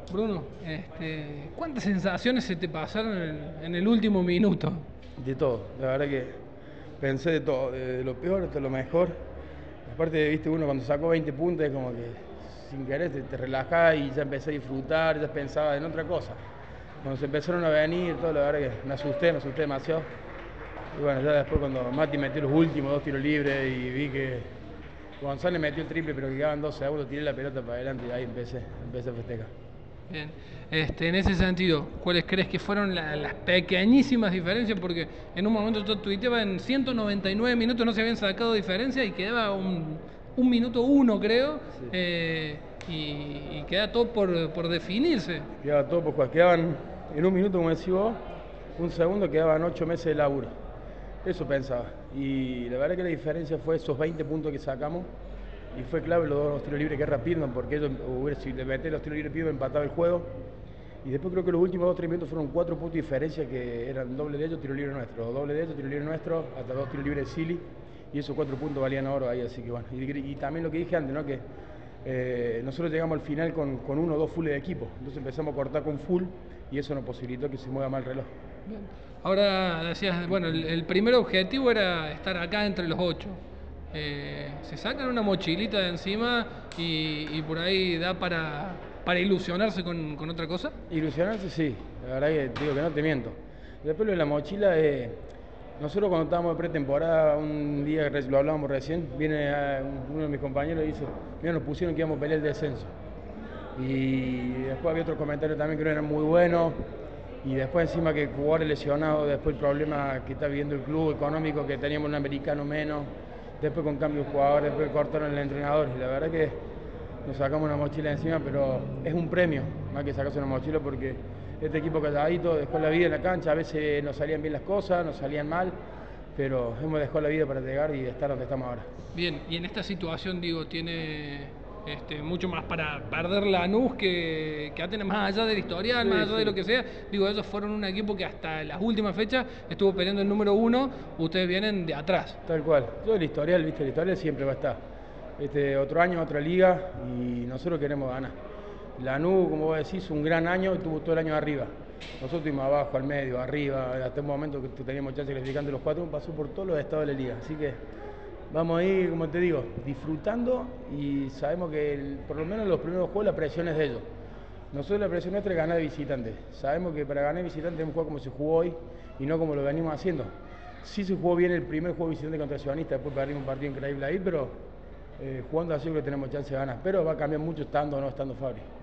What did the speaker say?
Bruno, ¿cuántas sensaciones se te pasaron en el último minuto? De todo, la verdad que pensé de todo, de lo peor hasta lo mejor. Aparte, viste, uno cuando sacó 20 puntos es como que sin querer te relajás y ya empecé a disfrutar, ya pensaba en otra cosa. Cuando se empezaron a venir, todo, la verdad que me asusté demasiado. Y bueno, ya después cuando Mati metió los últimos 2 tiros libres y vi que González metió el triple pero que quedaban 2 segundos, tiré la pelota para adelante y ahí empecé a festejar. Bien, en ese sentido, ¿cuáles crees que fueron las pequeñísimas diferencias? Porque en un momento yo tuiteaba en 199 minutos no se habían sacado diferencias y quedaba un minuto uno, creo, Sí. y queda todo por definirse. Quedaba todo por jugar. Quedaban, en un minuto, como decís vos, un segundo, quedaban 8 meses de laburo. Eso pensaba. Y la verdad que la diferencia fue esos 20 puntos que sacamos. Y fue clave los dos tiros libres que era Pirman, porque ellos, si le metés los tiros libres Pirman, empataba el juego. Y después creo que los últimos 2 o 3 minutos fueron 4 puntos de diferencia que eran doble de ellos, tiro libre nuestro. Doble de ellos, tiro libre nuestro, hasta 2 tiros libres de Silly. Y esos 4 puntos valían oro ahí, así que bueno. Y también lo que dije antes, ¿no? Que nosotros llegamos al final con 1 o 2 fulls de equipo. Entonces empezamos a cortar con full y eso nos posibilitó que se mueva mal el reloj. Bien. Ahora decías, bueno, el primer objetivo era estar acá entre los 8. Se sacan una mochilita de encima y por ahí da para ilusionarse con otra cosa. Ilusionarse, sí. La verdad que digo que no te miento. Después lo de la mochila, nosotros cuando estábamos de pretemporada, un día lo hablábamos recién, viene uno de mis compañeros y dice, mira, nos pusieron que íbamos a pelear el descenso. Y después había otros comentarios también que no eran muy buenos. Y después encima que jugadores lesionados, después el problema que está viviendo el club económico, que teníamos un americano menos, después con cambio de jugadores, después cortaron el entrenador. Y la verdad que nos sacamos una mochila encima, pero es un premio, más que sacarse una mochila, porque este equipo calladito dejó la vida en la cancha, a veces nos salían bien las cosas, nos salían mal, pero hemos dejado la vida para llegar y estar donde estamos ahora. Bien, y en esta situación, digo, tiene mucho más para perder Lanús que Atenas, más allá del historial, Sí, más allá de sí. lo que sea. Digo, ellos fueron un equipo que hasta las últimas fechas estuvo peleando el número 1, ustedes vienen de atrás. Tal cual. Yo el historial, viste, el historial siempre va a estar. Otro año, otra liga y nosotros queremos ganar. Lanús, como vos decís, un gran año y tuvo todo el año arriba. Nosotros estuvimos abajo, al medio, arriba, hasta un momento que teníamos chance de clasificar los 4, pasó por todos los estados de la liga. Así que vamos a ir, como te digo, disfrutando y sabemos que por lo menos en los primeros juegos la presión es de ellos. Nosotros la presión nuestra es ganar de visitante. Sabemos que para ganar de visitante tenemos que jugar como se jugó hoy y no como lo venimos haciendo. Sí se jugó bien el primer juego visitante contra Ciudadanista, después perdimos un partido increíble ahí, pero jugando así creo que tenemos chance de ganar. Pero va a cambiar mucho estando o no estando Fabri.